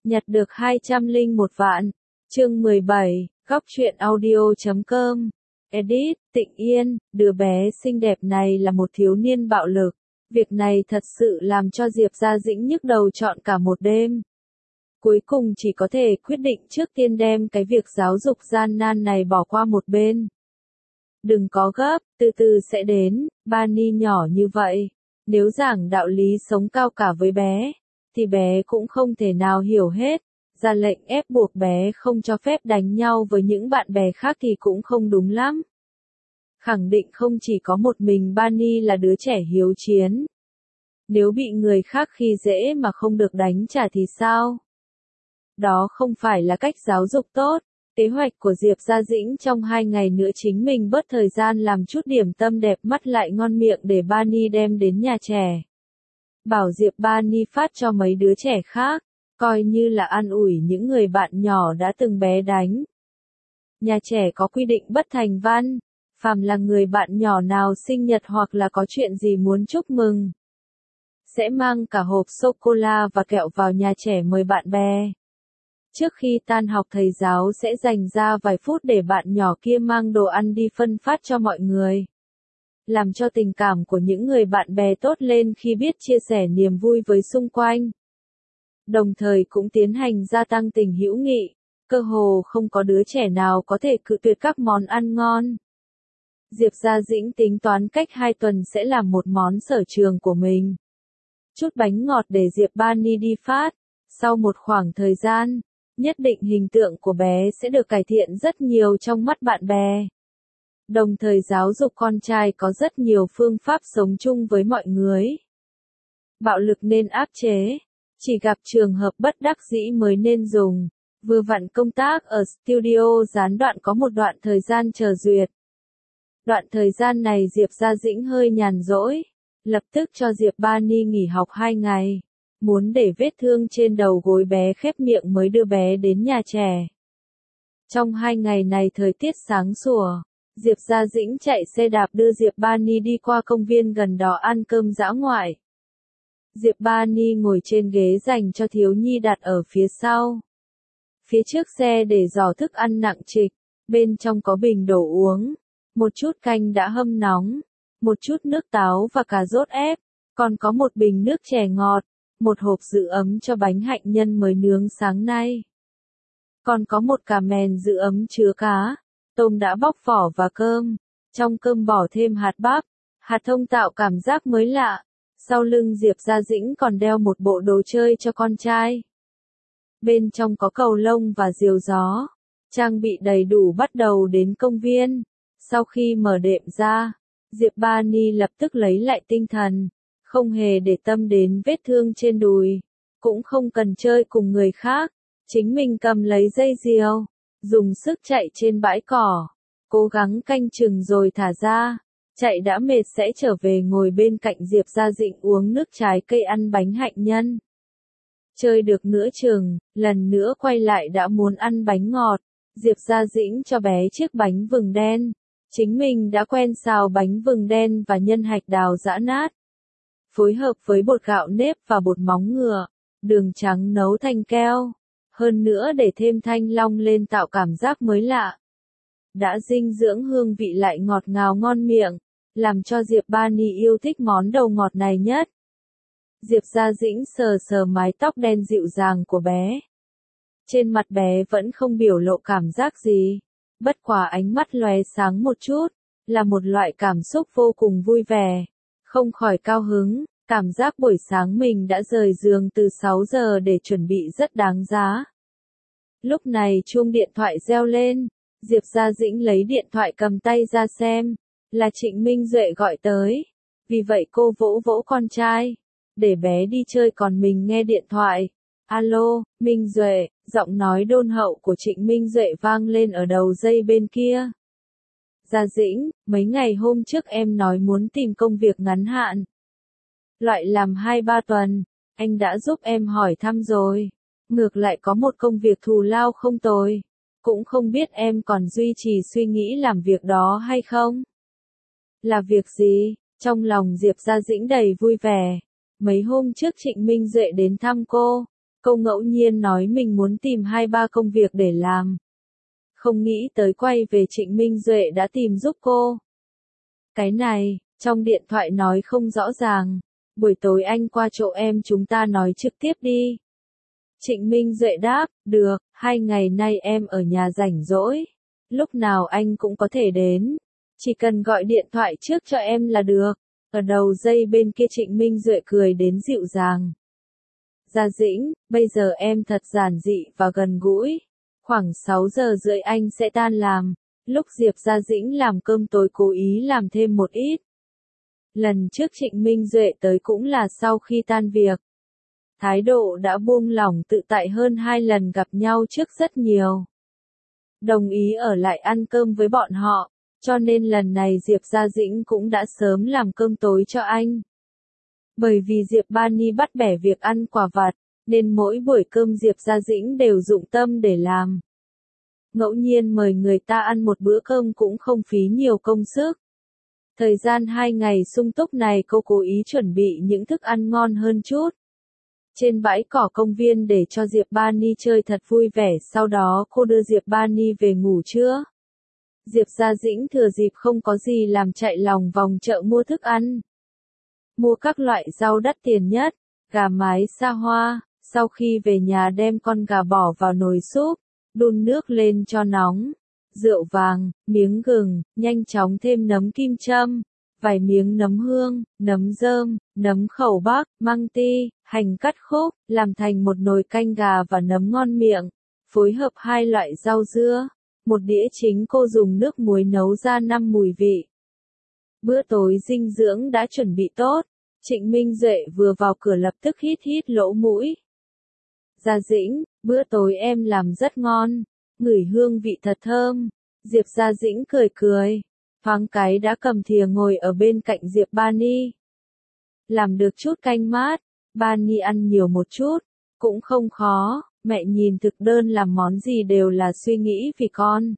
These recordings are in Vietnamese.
Nhặt được 201 vạn. Chương 17, góc truyện audio.com. Edit, Tịnh Yên, đứa bé xinh đẹp này là một thiếu niên bạo lực. Việc này thật sự làm cho Diệp Gia Dĩnh nhức đầu trọn cả một đêm. Cuối cùng chỉ có thể quyết định trước tiên đem cái việc giáo dục gian nan này bỏ qua một bên. Đừng có gấp, từ từ sẽ đến, Bani nhỏ như vậy. Nếu giảng đạo lý sống cao cả với bé, thì bé cũng không thể nào hiểu hết. Ra lệnh ép buộc bé không cho phép đánh nhau với những bạn bè khác thì cũng không đúng lắm. Khẳng định không chỉ có một mình Bani là đứa trẻ hiếu chiến. Nếu bị người khác khi dễ mà không được đánh trả thì sao? Đó không phải là cách giáo dục tốt. Kế hoạch của Diệp Gia Dĩnh trong 2 ngày nữa chính mình bớt thời gian làm chút điểm tâm đẹp mắt lại ngon miệng để Bani đem đến nhà trẻ. Bảo Diệp Bani phát cho mấy đứa trẻ khác, coi như là an ủi những người bạn nhỏ đã từng bé đánh. Nhà trẻ có quy định bất thành văn, phàm là người bạn nhỏ nào sinh nhật hoặc là có chuyện gì muốn chúc mừng, sẽ mang cả hộp sô-cô-la và kẹo vào nhà trẻ mời bạn bè. Trước khi tan học thầy giáo sẽ dành ra vài phút để bạn nhỏ kia mang đồ ăn đi phân phát cho mọi người. Làm cho tình cảm của những người bạn bè tốt lên khi biết chia sẻ niềm vui với xung quanh. Đồng thời cũng tiến hành gia tăng tình hữu nghị, cơ hồ không có đứa trẻ nào có thể cự tuyệt các món ăn ngon. Diệp Gia Dĩnh tính toán cách 2 tuần sẽ làm một món sở trường của mình. Chút bánh ngọt để Diệp Bani đi phát. Sau một khoảng thời gian, nhất định hình tượng của bé sẽ được cải thiện rất nhiều trong mắt bạn bè. Đồng thời giáo dục con trai có rất nhiều phương pháp sống chung với mọi người. Bạo lực nên áp chế, chỉ gặp trường hợp bất đắc dĩ mới nên dùng. Vừa vặn công tác ở studio gián đoạn có một đoạn thời gian chờ duyệt. Đoạn thời gian này Diệp Gia Dĩnh hơi nhàn rỗi, lập tức cho Diệp Bani nghỉ học 2 ngày. Muốn để vết thương trên đầu gối bé khép miệng mới đưa bé đến nhà trẻ. Trong 2 ngày này thời tiết sáng sủa, Diệp Gia Dĩnh chạy xe đạp đưa Diệp Bani đi qua công viên gần đó ăn cơm dã ngoại. Diệp Bani ngồi trên ghế dành cho thiếu nhi đặt ở phía sau. Phía trước xe để giỏ thức ăn nặng trịch, bên trong có bình đồ uống, một chút canh đã hâm nóng, một chút nước táo và cà rốt ép, còn có một bình nước chè ngọt, một hộp giữ ấm cho bánh hạnh nhân mới nướng sáng nay. Còn có một cà mèn giữ ấm chứa cá, tôm đã bóc vỏ và cơm. Trong cơm bỏ thêm hạt bắp, hạt thông tạo cảm giác mới lạ. Sau lưng Diệp Gia Dĩnh còn đeo một bộ đồ chơi cho con trai. Bên trong có cầu lông và diều gió. Trang bị đầy đủ bắt đầu đến công viên. Sau khi mở đệm ra, Diệp Bani lập tức lấy lại tinh thần. Không hề để tâm đến vết thương trên đùi. Cũng không cần chơi cùng người khác. Chính mình cầm lấy dây diều, dùng sức chạy trên bãi cỏ. Cố gắng canh chừng rồi thả ra. Chạy đã mệt sẽ trở về ngồi bên cạnh Diệp Gia Dĩnh uống nước trái cây ăn bánh hạnh nhân. Chơi được nửa chừng, lần nữa quay lại đã muốn ăn bánh ngọt. Diệp Gia Dĩnh cho bé chiếc bánh vừng đen. Chính mình đã quen xào bánh vừng đen và nhân hạch đào giã nát. Phối hợp với bột gạo nếp và bột móng ngựa, đường trắng nấu thành keo. Hơn nữa để thêm thanh long lên tạo cảm giác mới lạ. Đã dinh dưỡng hương vị lại ngọt ngào ngon miệng, làm cho Diệp Bani yêu thích món đầu ngọt này nhất. Diệp Gia Dĩnh sờ sờ mái tóc đen dịu dàng của bé. Trên mặt bé vẫn không biểu lộ cảm giác gì, bất quá ánh mắt lóe sáng một chút, là một loại cảm xúc vô cùng vui vẻ, không khỏi cao hứng. Cảm giác buổi sáng mình đã rời giường từ 6 giờ để chuẩn bị rất đáng giá. Lúc này chuông điện thoại reo lên, Diệp Gia Dĩnh lấy điện thoại cầm tay ra xem, là Trịnh Minh Duệ gọi tới. Vì vậy cô vỗ vỗ con trai, để bé đi chơi còn mình nghe điện thoại. Alo, Minh Duệ, giọng nói đôn hậu của Trịnh Minh Duệ vang lên ở đầu dây bên kia. Gia Dĩnh, mấy ngày hôm trước em nói muốn tìm công việc ngắn hạn. Loại làm 2-3 tuần, anh đã giúp em hỏi thăm rồi. Ngược lại có một công việc thù lao không tồi. Cũng không biết em còn duy trì suy nghĩ làm việc đó hay không? Là việc gì? Trong lòng Diệp Gia Dĩnh đầy vui vẻ. Mấy hôm trước Trịnh Minh Duệ đến thăm cô. Cô ngẫu nhiên nói mình muốn tìm 2-3 công việc để làm. Không nghĩ tới quay về Trịnh Minh Duệ đã tìm giúp cô. Cái này, trong điện thoại nói không rõ ràng. Buổi tối anh qua chỗ em chúng ta nói trực tiếp đi. Trịnh Minh Duệ đáp, được, 2 ngày nay em ở nhà rảnh rỗi. Lúc nào anh cũng có thể đến. Chỉ cần gọi điện thoại trước cho em là được. Ở đầu dây bên kia Trịnh Minh Duệ cười đến dịu dàng. Gia Dĩnh, bây giờ em thật giản dị và gần gũi. Khoảng 6 giờ rưỡi anh sẽ tan làm. Lúc Diệp Gia Dĩnh làm cơm tối cố ý làm thêm một ít. Lần trước Trịnh Minh Duệ tới cũng là sau khi tan việc. Thái độ đã buông lỏng tự tại hơn 2 lần gặp nhau trước rất nhiều. Đồng ý ở lại ăn cơm với bọn họ, cho nên lần này Diệp Gia Dĩnh cũng đã sớm làm cơm tối cho anh. Bởi vì Diệp Bani bắt bẻ việc ăn quả vặt, nên mỗi buổi cơm Diệp Gia Dĩnh đều dụng tâm để làm. Ngẫu nhiên mời người ta ăn một bữa cơm cũng không phí nhiều công sức. Thời gian 2 ngày sung túc này cô cố ý chuẩn bị những thức ăn ngon hơn chút. Trên bãi cỏ công viên để cho Diệp Bani chơi thật vui vẻ, sau đó cô đưa Diệp Bani về ngủ trưa. Diệp Gia Dĩnh thừa dịp không có gì làm chạy lòng vòng chợ mua thức ăn. Mua các loại rau đắt tiền nhất, gà mái xa hoa, sau khi về nhà đem con gà bỏ vào nồi súp, đun nước lên cho nóng, rượu vàng, miếng gừng, nhanh chóng thêm nấm kim châm, vài miếng nấm hương, nấm rơm, nấm khẩu bắc, măng ti, hành cắt khúc, làm thành một nồi canh gà và nấm ngon miệng, phối hợp 2 loại rau dưa. Một đĩa chính cô dùng nước muối nấu ra 5 mùi vị. Bữa tối dinh dưỡng đã chuẩn bị tốt. Trịnh Minh Duệ vừa vào cửa lập tức hít hít lỗ mũi. Gia Dĩnh, bữa tối em làm rất ngon, ngửi hương vị thật thơm. Diệp Gia Dĩnh cười cười, thoáng cái đã cầm thìa ngồi ở bên cạnh Diệp Bani. Làm được chút canh mát, Bani ăn nhiều một chút, cũng không khó. Mẹ nhìn thực đơn làm món gì đều là suy nghĩ vì con.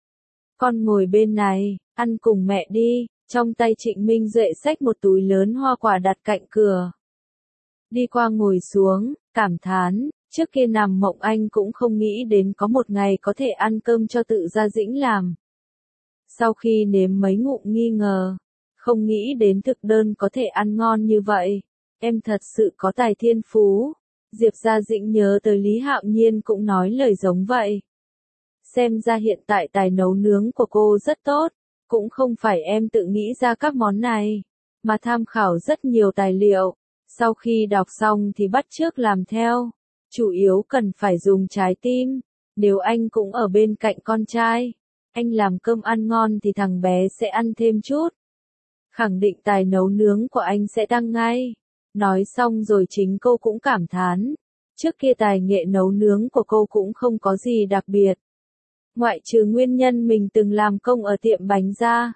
Con ngồi bên này, ăn cùng mẹ đi. Trong tay Trịnh Minh Duệ xách một túi lớn hoa quả đặt cạnh cửa. Đi qua ngồi xuống, cảm thán, trước kia nằm mộng anh cũng không nghĩ đến có một ngày có thể ăn cơm cho tự Gia Dĩnh làm. Sau khi nếm mấy ngụm nghi ngờ, không nghĩ đến thực đơn có thể ăn ngon như vậy. Em thật sự có tài thiên phú. Diệp Gia Dĩnh nhớ tới Lý Hạo Nhiên cũng nói lời giống vậy. Xem ra hiện tại tài nấu nướng của cô rất tốt, cũng không phải em tự nghĩ ra các món này, mà tham khảo rất nhiều tài liệu, sau khi đọc xong thì bắt chước làm theo, chủ yếu cần phải dùng trái tim, nếu anh cũng ở bên cạnh con trai, anh làm cơm ăn ngon thì thằng bé sẽ ăn thêm chút. Khẳng định tài nấu nướng của anh sẽ tăng ngay. Nói xong rồi chính cô cũng cảm thán. Trước kia tài nghệ nấu nướng của cô cũng không có gì đặc biệt. Ngoại trừ nguyên nhân mình từng làm công ở tiệm bánh ra.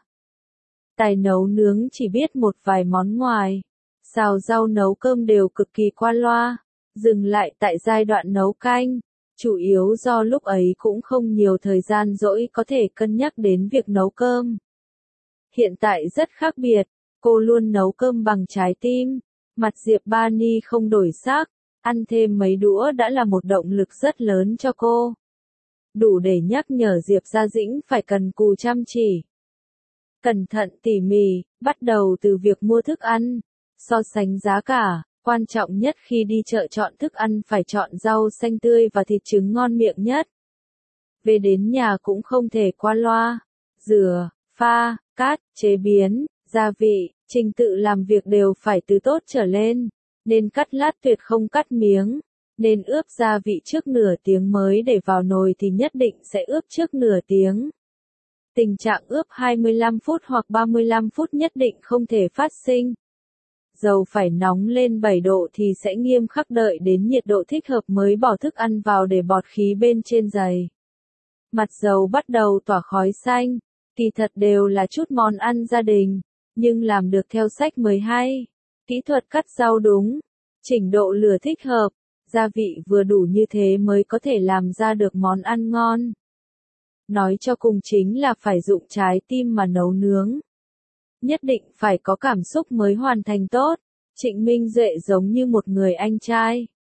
Tài nấu nướng chỉ biết một vài món ngoài. Xào rau nấu cơm đều cực kỳ qua loa. Dừng lại tại giai đoạn nấu canh. Chủ yếu do lúc ấy cũng không nhiều thời gian rỗi có thể cân nhắc đến việc nấu cơm. Hiện tại rất khác biệt. Cô luôn nấu cơm bằng trái tim. Mặt Diệp Bani không đổi sắc, ăn thêm mấy đũa đã là một động lực rất lớn cho cô. Đủ để nhắc nhở Diệp Gia Dĩnh phải cần cù chăm chỉ. Cẩn thận tỉ mỉ, bắt đầu từ việc mua thức ăn, so sánh giá cả, quan trọng nhất khi đi chợ chọn thức ăn phải chọn rau xanh tươi và thịt trứng ngon miệng nhất. Về đến nhà cũng không thể qua loa, rửa, pha, cắt, chế biến, gia vị. Trình tự làm việc đều phải từ tốt trở lên, nên cắt lát tuyệt không cắt miếng, nên ướp gia vị trước nửa tiếng mới để vào nồi thì nhất định sẽ ướp trước nửa tiếng. Tình trạng ướp 25 phút hoặc 35 phút nhất định không thể phát sinh. Dầu phải nóng lên 7 độ thì sẽ nghiêm khắc đợi đến nhiệt độ thích hợp mới bỏ thức ăn vào để bọt khí bên trên dày. Mặt dầu bắt đầu tỏa khói xanh, kỳ thật đều là chút món ăn gia đình. Nhưng làm được theo sách mới hay. Kỹ thuật cắt rau đúng, chỉnh độ lửa thích hợp, gia vị vừa đủ như thế mới có thể làm ra được món ăn ngon. Nói cho cùng chính là phải dụng trái tim mà nấu nướng. Nhất định phải có cảm xúc mới hoàn thành tốt. Trịnh Minh Duệ giống như một người anh trai.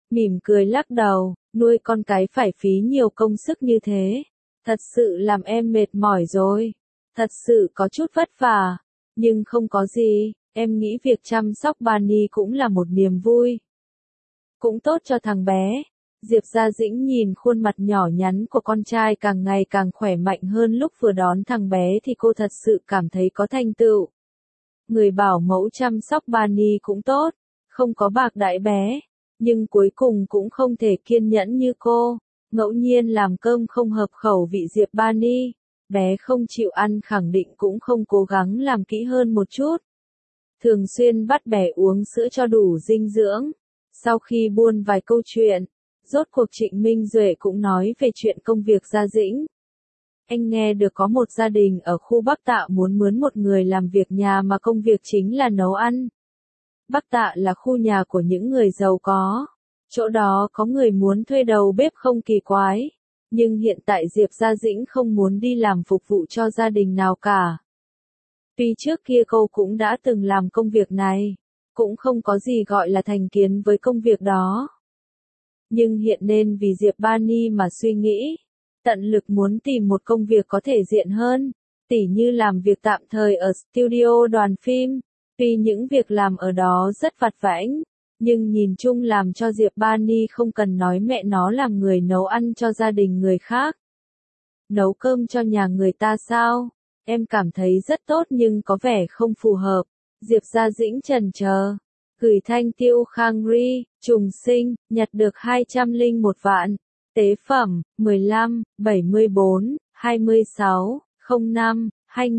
mỉm cười lắc đầu, nuôi con cái phải phí nhiều công sức như thế. Thật sự làm em mệt mỏi rồi. Thật sự có chút vất vả. Nhưng không có gì, em nghĩ việc chăm sóc Bunny cũng là một niềm vui. Cũng tốt cho thằng bé. Diệp Gia Dĩnh nhìn khuôn mặt nhỏ nhắn của con trai càng ngày càng khỏe mạnh hơn lúc vừa đón thằng bé thì cô thật sự cảm thấy có thành tựu. Người bảo mẫu chăm sóc Bunny cũng tốt, không có bạc đãi bé, nhưng cuối cùng cũng không thể kiên nhẫn như cô. Ngẫu nhiên làm cơm không hợp khẩu vị Diệp Bunny, bé không chịu ăn khẳng định cũng không cố gắng làm kỹ hơn một chút. Thường xuyên bắt bé uống sữa cho đủ dinh dưỡng. Sau khi buôn vài câu chuyện, rốt cuộc Trịnh Minh Duệ cũng nói về chuyện công việc Gia Dĩnh. Anh nghe được có một gia đình ở khu Bắc Tạ muốn mướn một người làm việc nhà mà công việc chính là nấu ăn. Bắc Tạ là khu nhà của những người giàu có. Chỗ đó có người muốn thuê đầu bếp không kỳ quái. Nhưng hiện tại Diệp Gia Dĩnh không muốn đi làm phục vụ cho gia đình nào cả. Tuy trước kia cô cũng đã từng làm công việc này, cũng không có gì gọi là thành kiến với công việc đó. Nhưng hiện nên vì Diệp Bunny mà suy nghĩ, tận lực muốn tìm một công việc có thể diện hơn, tỉ như làm việc tạm thời ở studio đoàn phim. Tuy những việc làm ở đó rất vặt vãnh, nhưng nhìn chung làm cho Diệp Bunny không cần nói mẹ nó làm người nấu ăn cho gia đình người khác. Nấu cơm cho nhà người ta sao? Em cảm thấy rất tốt nhưng có vẻ không phù hợp. Diệp Gia Dĩnh chần chờ. Gửi Thanh Tiêu Khang Ri, trùng sinh, nhặt được 201 vạn. Tế phẩm, 15, 74, 26, 05,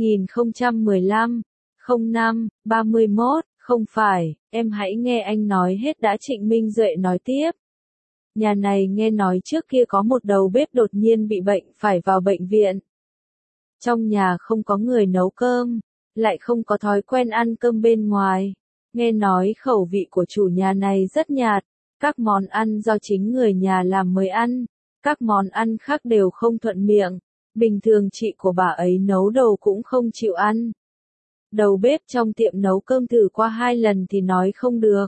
2015, 05, 31, không phải, em hãy nghe anh nói hết đã. Trịnh Minh Duệ nói tiếp. Nhà này nghe nói trước kia có một đầu bếp đột nhiên bị bệnh phải vào bệnh viện. Trong nhà không có người nấu cơm, lại không có thói quen ăn cơm bên ngoài. Nghe nói khẩu vị của chủ nhà này rất nhạt, các món ăn do chính người nhà làm mới ăn, các món ăn khác đều không thuận miệng. Bình thường chị của bà ấy nấu đồ cũng không chịu ăn. Đầu bếp trong tiệm nấu cơm thử qua 2 lần thì nói không được.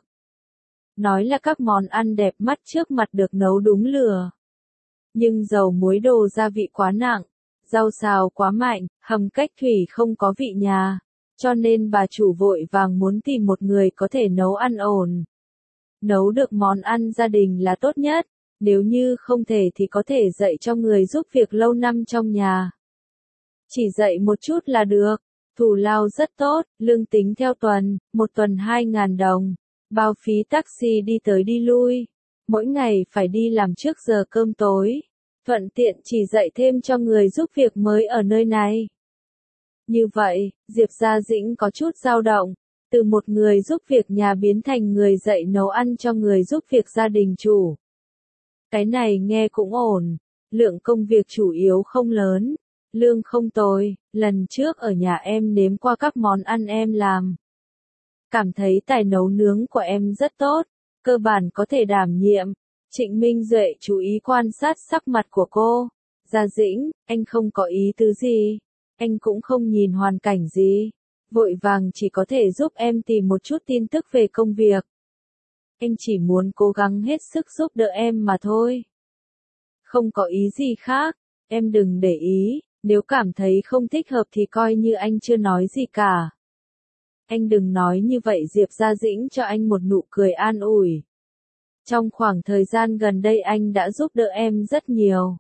Nói là các món ăn đẹp mắt trước mặt được nấu đúng lửa. Nhưng dầu muối đồ gia vị quá nặng, rau xào quá mạnh, hầm cách thủy không có vị nhà. Cho nên bà chủ vội vàng muốn tìm một người có thể nấu ăn ổn. Nấu được món ăn gia đình là tốt nhất, nếu như không thể thì có thể dạy cho người giúp việc lâu năm trong nhà. Chỉ dạy một chút là được, thù lao rất tốt, lương tính theo tuần, một tuần 2.000 đồng, bao phí taxi đi tới đi lui, mỗi ngày phải đi làm trước giờ cơm tối, thuận tiện chỉ dạy thêm cho người giúp việc mới ở nơi này. Như vậy, Diệp Gia Dĩnh có chút dao động, từ một người giúp việc nhà biến thành người dạy nấu ăn cho người giúp việc gia đình chủ. Cái này nghe cũng ổn, lượng công việc chủ yếu không lớn, lương không tồi, lần trước ở nhà em nếm qua các món ăn em làm. Cảm thấy tài nấu nướng của em rất tốt, cơ bản có thể đảm nhiệm. Trịnh Minh Duệ chú ý quan sát sắc mặt của cô. Gia Dĩnh, anh không có ý tứ gì. Anh cũng không nhìn hoàn cảnh gì. Vội vàng chỉ có thể giúp em tìm một chút tin tức về công việc. Anh chỉ muốn cố gắng hết sức giúp đỡ em mà thôi. Không có ý gì khác, em đừng để ý, nếu cảm thấy không thích hợp thì coi như anh chưa nói gì cả. Anh đừng nói như vậy. Diệp Gia Dĩnh cho anh một nụ cười an ủi. Trong khoảng thời gian gần đây anh đã giúp đỡ em rất nhiều.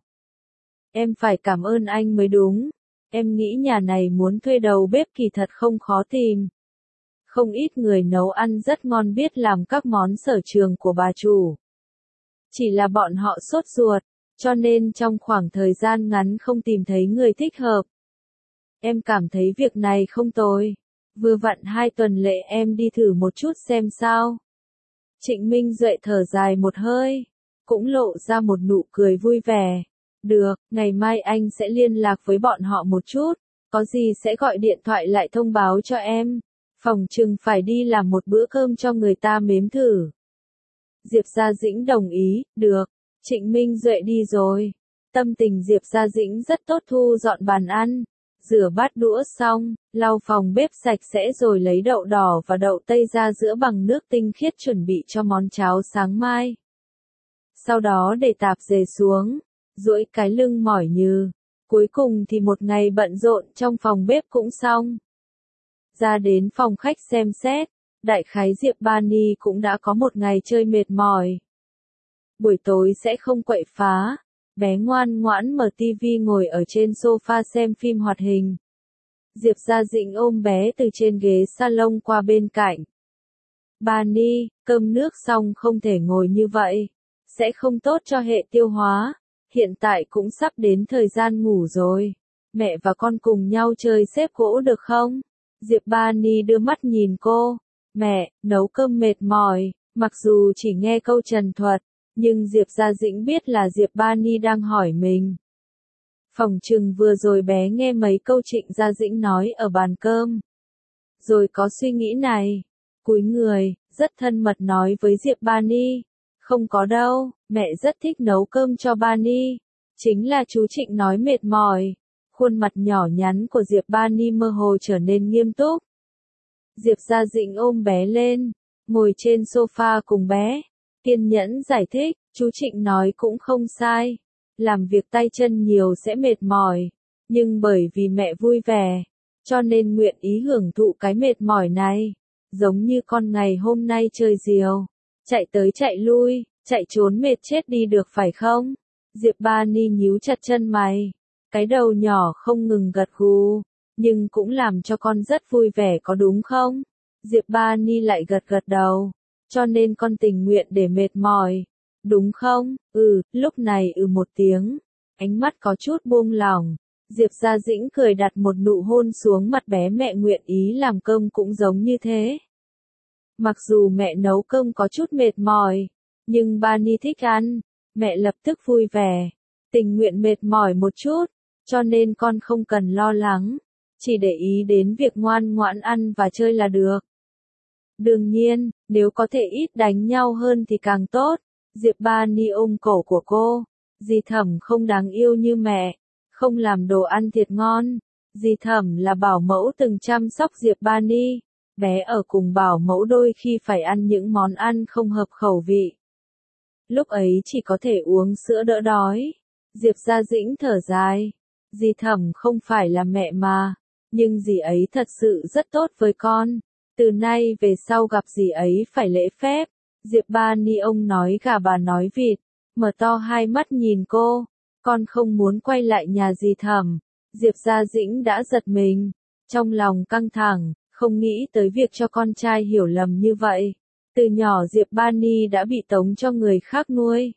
Em phải cảm ơn anh mới đúng. Em nghĩ nhà này muốn thuê đầu bếp kỳ thật không khó tìm. Không ít người nấu ăn rất ngon biết làm các món sở trường của bà chủ. Chỉ là bọn họ sốt ruột, cho nên trong khoảng thời gian ngắn không tìm thấy người thích hợp. Em cảm thấy việc này không tồi. Vừa vặn 2 tuần lễ em đi thử một chút xem sao. Trịnh Minh Duệ thở dài một hơi, cũng lộ ra một nụ cười vui vẻ. Được, ngày mai anh sẽ liên lạc với bọn họ một chút, có gì sẽ gọi điện thoại lại thông báo cho em. Phòng chừng phải đi làm một bữa cơm cho người ta nếm thử. Diệp Gia Dĩnh đồng ý, được. Trịnh Minh Duệ đi rồi. Tâm tình Diệp Gia Dĩnh rất tốt, thu dọn bàn ăn, rửa bát đũa xong, lau phòng bếp sạch sẽ rồi lấy đậu đỏ và đậu tây ra giữa bằng nước tinh khiết chuẩn bị cho món cháo sáng mai. sau đó để tạp dề xuống, duỗi cái lưng mỏi nhừ. Cuối cùng thì một ngày bận rộn trong phòng bếp cũng xong. Ra đến phòng khách xem xét, đại khái Diệp Ba Ni cũng đã có một ngày chơi mệt mỏi. Buổi tối sẽ không quậy phá, bé ngoan ngoãn mở tivi ngồi ở trên sofa xem phim hoạt hình. Diệp Gia Dĩnh ôm bé từ trên ghế salon qua bên cạnh. Ba Ni, cơm nước xong không thể ngồi như vậy, sẽ không tốt cho hệ tiêu hóa, hiện tại cũng sắp đến thời gian ngủ rồi. Mẹ và con cùng nhau chơi xếp gỗ được không? Diệp Ba Ni đưa mắt nhìn cô. Mẹ, nấu cơm mệt mỏi, mặc dù chỉ nghe câu trần thuật, nhưng Diệp Gia Dĩnh biết là Diệp Ba Ni đang hỏi mình. Phỏng chừng vừa rồi bé nghe mấy câu Trịnh Gia Dĩnh nói ở bàn cơm. Rồi có suy nghĩ này, cúi người, rất thân mật nói với Diệp Ba Ni. Không có đâu, mẹ rất thích nấu cơm cho Ba Ni. Chính là chú Trịnh nói mệt mỏi. Khuôn mặt nhỏ nhắn của Diệp Ba Ni mơ hồ trở nên nghiêm túc. Diệp Gia Dĩnh ôm bé lên, ngồi trên sofa cùng bé, kiên nhẫn giải thích, chú Trịnh nói cũng không sai. Làm việc tay chân nhiều sẽ mệt mỏi, nhưng bởi vì mẹ vui vẻ, cho nên nguyện ý hưởng thụ cái mệt mỏi này. Giống như con ngày hôm nay chơi diều, chạy tới chạy lui, chạy trốn mệt chết đi được phải không? Diệp Ba Ni nhíu chặt chân mày, cái đầu nhỏ không ngừng gật gù, nhưng cũng làm cho con rất vui vẻ có đúng không? Diệp Ba Ni lại gật gật đầu, cho nên con tình nguyện để mệt mỏi, đúng không? Lúc này một tiếng, ánh mắt có chút buông lỏng. Diệp Gia Dĩnh cười đặt một nụ hôn xuống mặt bé, mẹ nguyện ý làm cơm cũng giống như thế. Mặc dù mẹ nấu cơm có chút mệt mỏi, nhưng Ba Ni thích ăn, mẹ lập tức vui vẻ, tình nguyện mệt mỏi một chút, cho nên con không cần lo lắng, chỉ để ý đến việc ngoan ngoãn ăn và chơi là được. Đương nhiên, nếu có thể ít đánh nhau hơn thì càng tốt. Diệp Ba Ni ôm cổ của cô. Dì Thẩm không đáng yêu như mẹ, không làm đồ ăn thiệt ngon. Dì Thẩm là bảo mẫu từng chăm sóc Diệp Ba Ni. Bé ở cùng bảo mẫu đôi khi phải ăn những món ăn không hợp khẩu vị. Lúc ấy chỉ có thể uống sữa đỡ đói. Diệp Gia Dĩnh thở dài. Dì Thẩm không phải là mẹ mà, nhưng dì ấy thật sự rất tốt với con. Từ nay về sau gặp dì ấy phải lễ phép. Diệp Ba Ni ông nói gà bà nói vịt, mở to hai mắt nhìn cô. Con không muốn quay lại nhà dì Thẩm. Diệp Gia Dĩnh đã giật mình, trong lòng căng thẳng, không nghĩ tới việc cho con trai hiểu lầm như vậy. Từ nhỏ Diệp Ba Ni đã bị tống cho người khác nuôi,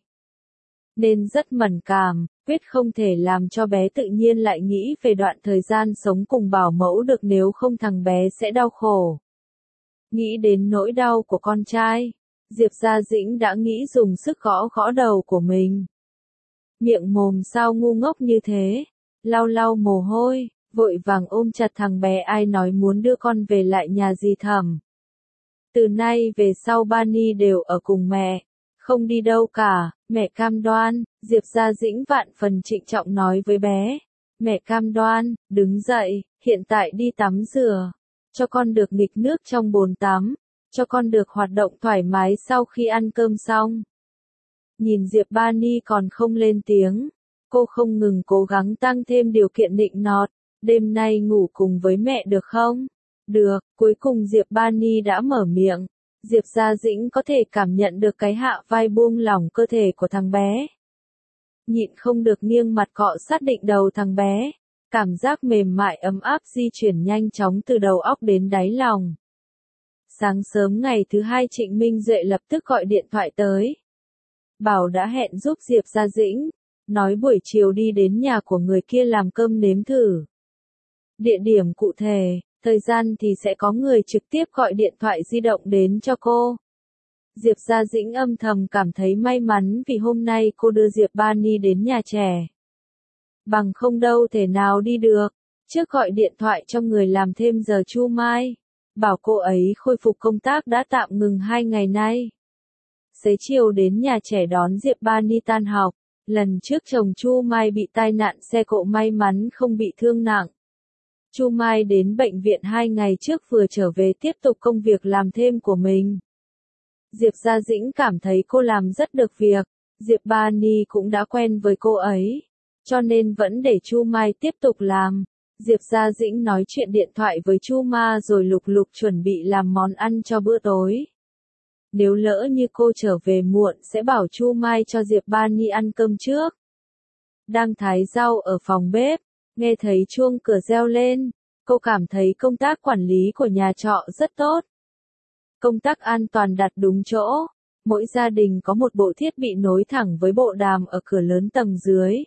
nên rất mẫn cảm, quyết không thể làm cho bé tự nhiên lại nghĩ về đoạn thời gian sống cùng bảo mẫu được, nếu không thằng bé sẽ đau khổ. Nghĩ đến nỗi đau của con trai, Diệp Gia Dĩnh đã nghĩ dùng sức gõ gõ đầu của mình. Miệng mồm sao ngu ngốc như thế, lau lau mồ hôi, vội vàng ôm chặt thằng bé, ai nói muốn đưa con về lại nhà dì Thẩm. Từ nay về sau Ba Ni đều ở cùng mẹ, không đi đâu cả, mẹ cam đoan. Diệp Gia Dĩnh vạn phần trịnh trọng nói với bé. Mẹ cam đoan, đứng dậy, hiện tại đi tắm rửa, cho con được nghịch nước trong bồn tắm, cho con được hoạt động thoải mái sau khi ăn cơm xong. Nhìn Diệp Ba Ni còn không lên tiếng, cô không ngừng cố gắng tăng thêm điều kiện nịnh nọt. Đêm nay ngủ cùng với mẹ được không? Được, cuối cùng Diệp Ba Ni đã mở miệng. Diệp Gia Dĩnh có thể cảm nhận được cái hạ vai buông lỏng cơ thể của thằng bé. Nhịn không được nghiêng mặt cọ sát định đầu thằng bé. Cảm giác mềm mại ấm áp di chuyển nhanh chóng từ đầu óc đến đáy lòng. Sáng sớm ngày thứ hai Trịnh Minh Duệ lập tức gọi điện thoại tới. Bảo đã hẹn giúp Diệp Gia Dĩnh, nói buổi chiều đi đến nhà của người kia làm cơm nếm thử. Địa điểm cụ thể, thời gian thì sẽ có người trực tiếp gọi điện thoại di động đến cho cô. Diệp Gia Dĩnh âm thầm cảm thấy may mắn vì hôm nay cô đưa Diệp Ba Ni đến nhà trẻ. Bằng không đâu thể nào đi được. Trước gọi điện thoại cho người làm thêm giờ Chu Mai, bảo cô ấy khôi phục công tác đã tạm ngừng 2 ngày nay. Xế chiều đến nhà trẻ đón Diệp Ba Ni tan học. Lần trước chồng Chu Mai bị tai nạn xe cộ may mắn không bị thương nặng. Chu Mai đến bệnh viện 2 ngày trước vừa trở về tiếp tục công việc làm thêm của mình. Diệp Gia Dĩnh cảm thấy cô làm rất được việc, Diệp Ba Ni cũng đã quen với cô ấy, cho nên vẫn để Chu Mai tiếp tục làm. Diệp Gia Dĩnh nói chuyện điện thoại với Chu Ma rồi lục lục chuẩn bị làm món ăn cho bữa tối. Nếu lỡ như cô trở về muộn sẽ bảo Chu Mai cho Diệp Ba Ni ăn cơm trước. Đang thái rau ở phòng bếp, nghe thấy chuông cửa reo lên, cô cảm thấy công tác quản lý của nhà trọ rất tốt. Công tắc an toàn đặt đúng chỗ, mỗi gia đình có một bộ thiết bị nối thẳng với bộ đàm ở cửa lớn tầng dưới.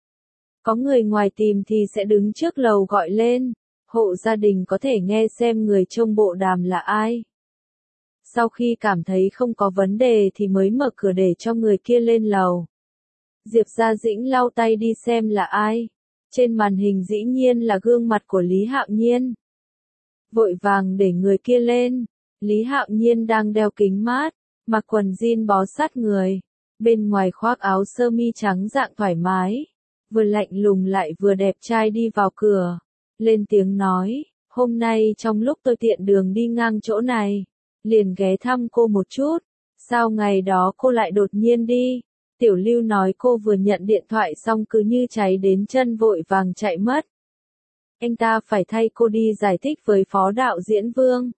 Có người ngoài tìm thì sẽ đứng trước lầu gọi lên, hộ gia đình có thể nghe xem người trông bộ đàm là ai. Sau khi cảm thấy không có vấn đề thì mới mở cửa để cho người kia lên lầu. Diệp Gia Dĩnh lau tay đi xem là ai. Trên màn hình dĩ nhiên là gương mặt của Lý Hạo Nhiên. Vội vàng để người kia lên. Lý Hạo Nhiên đang đeo kính mát, mặc quần jean bó sát người. Bên ngoài khoác áo sơ mi trắng dạng thoải mái. Vừa lạnh lùng lại vừa đẹp trai đi vào cửa. Lên tiếng nói, hôm nay trong lúc tôi tiện đường đi ngang chỗ này, liền ghé thăm cô một chút. Sao ngày đó cô lại đột nhiên đi? Tiểu Lưu nói cô vừa nhận điện thoại xong cứ như cháy đến chân vội vàng chạy mất. Anh ta phải thay cô đi giải thích với phó đạo diễn Vương.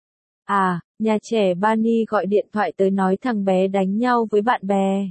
À, nhà trẻ Bani gọi điện thoại tới nói thằng bé đánh nhau với bạn bè.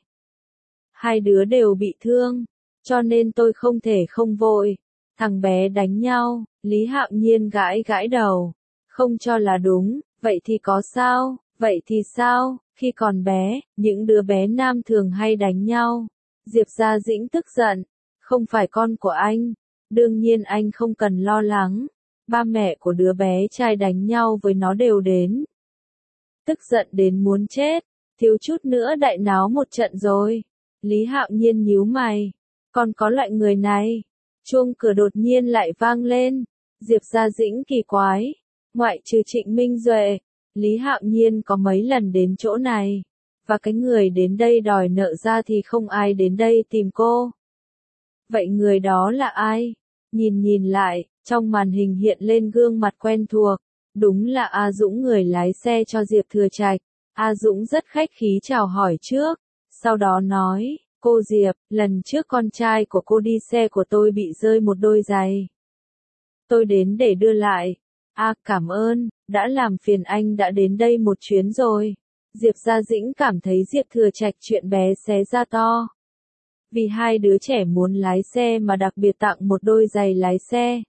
Hai đứa đều bị thương, cho nên tôi không thể không vội. Thằng bé đánh nhau, Lý Hạo Nhiên gãi gãi đầu. Không cho là đúng, vậy thì có sao, vậy thì sao, khi còn bé, những đứa bé nam thường hay đánh nhau. Diệp Gia Dĩnh tức giận, không phải con của anh, đương nhiên anh không cần lo lắng, ba mẹ của đứa bé trai đánh nhau với nó đều đến. Tức giận đến muốn chết, thiếu chút nữa đại náo một trận rồi. Lý Hạo Nhiên nhíu mày, còn có loại người này. Chuông cửa đột nhiên lại vang lên, Diệp Gia Dĩnh kỳ quái, ngoại trừ Trịnh Minh Duệ, Lý Hạo Nhiên có mấy lần đến chỗ này, và cái người đến đây đòi nợ ra thì không ai đến đây tìm cô. Vậy người đó là ai? Nhìn lại, trong màn hình hiện lên gương mặt quen thuộc, đúng là A Dũng người lái xe cho Diệp Thừa Trạch. A Dũng rất khách khí chào hỏi trước, sau đó nói, cô Diệp, lần trước con trai của cô đi xe của tôi bị rơi một đôi giày. Tôi đến để đưa lại. Cảm ơn, đã làm phiền anh đã đến đây một chuyến rồi. Diệp Gia Dĩnh cảm thấy Diệp Thừa Trạch chuyện bé xé ra to. Vì hai đứa trẻ muốn lái xe mà đặc biệt tặng một đôi giày lái xe.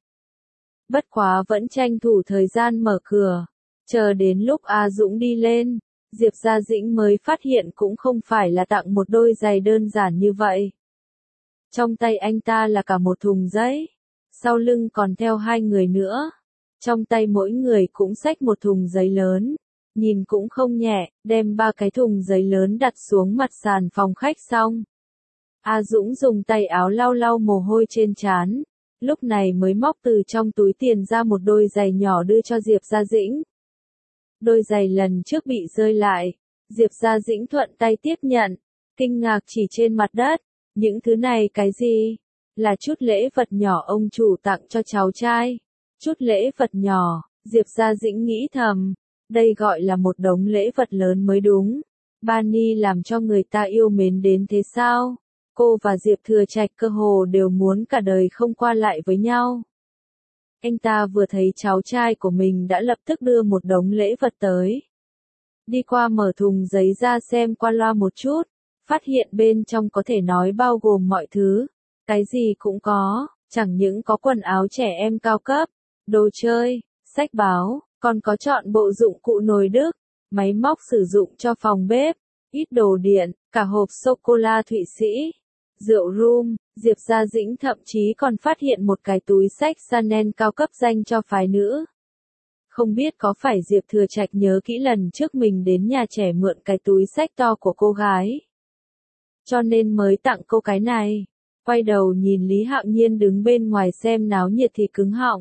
Bất quá vẫn tranh thủ thời gian mở cửa. Chờ đến lúc A Dũng đi lên, Diệp Gia Dĩnh mới phát hiện cũng không phải là tặng một đôi giày đơn giản như vậy. Trong tay anh ta là cả một thùng giấy. Sau lưng còn theo hai người nữa. Trong tay mỗi người cũng xách một thùng giấy lớn. Nhìn cũng không nhẹ, đem ba cái thùng giấy lớn đặt xuống mặt sàn phòng khách xong. A Dũng dùng tay áo lau lau mồ hôi trên trán. Lúc này mới móc từ trong túi tiền ra một đôi giày nhỏ đưa cho Diệp Gia Dĩnh. Đôi giày lần trước bị rơi lại. Diệp Gia Dĩnh thuận tay tiếp nhận. Kinh ngạc chỉ trên mặt đất. Những thứ này cái gì? Là chút lễ vật nhỏ ông chủ tặng cho cháu trai. Chút lễ vật nhỏ, Diệp Gia Dĩnh nghĩ thầm. Đây gọi là một đống lễ vật lớn mới đúng. Bani làm cho người ta yêu mến đến thế sao? Cô và Diệp Thừa Trạch cơ hồ đều muốn cả đời không qua lại với nhau. Anh ta vừa thấy cháu trai của mình đã lập tức đưa một đống lễ vật tới. Đi qua mở thùng giấy ra xem qua loa một chút, phát hiện bên trong có thể nói bao gồm mọi thứ. Cái gì cũng có, chẳng những có quần áo trẻ em cao cấp, đồ chơi, sách báo, còn có trọn bộ dụng cụ nồi đức, máy móc sử dụng cho phòng bếp, ít đồ điện, cả hộp sô-cô-la Thụy Sĩ, rượu rum. Diệp Gia Dĩnh thậm chí còn phát hiện một cái túi xách Chanel cao cấp dành cho phái nữ. Không biết có phải Diệp Thừa Trạch nhớ kỹ lần trước mình đến nhà trẻ mượn cái túi xách to của cô gái, cho nên mới tặng cô cái này. Quay đầu nhìn Lý Hạo Nhiên đứng bên ngoài xem náo nhiệt thì cứng họng.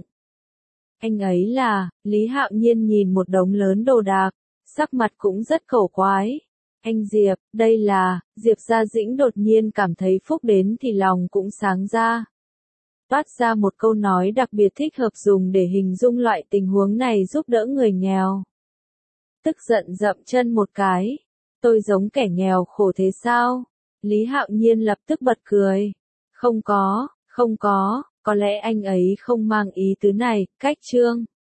Anh ấy là, Lý Hạo Nhiên nhìn một đống lớn đồ đạc, sắc mặt cũng rất cổ quái. Anh Diệp, đây là, Diệp Gia Dĩnh đột nhiên cảm thấy phúc đến thì lòng cũng sáng ra. Toát ra một câu nói đặc biệt thích hợp dùng để hình dung loại tình huống này giúp đỡ người nghèo. Tức giận dậm chân một cái. Tôi giống kẻ nghèo khổ thế sao? Lý Hạo Nhiên lập tức bật cười. Không có, có lẽ anh ấy không mang ý tứ này, cách Trương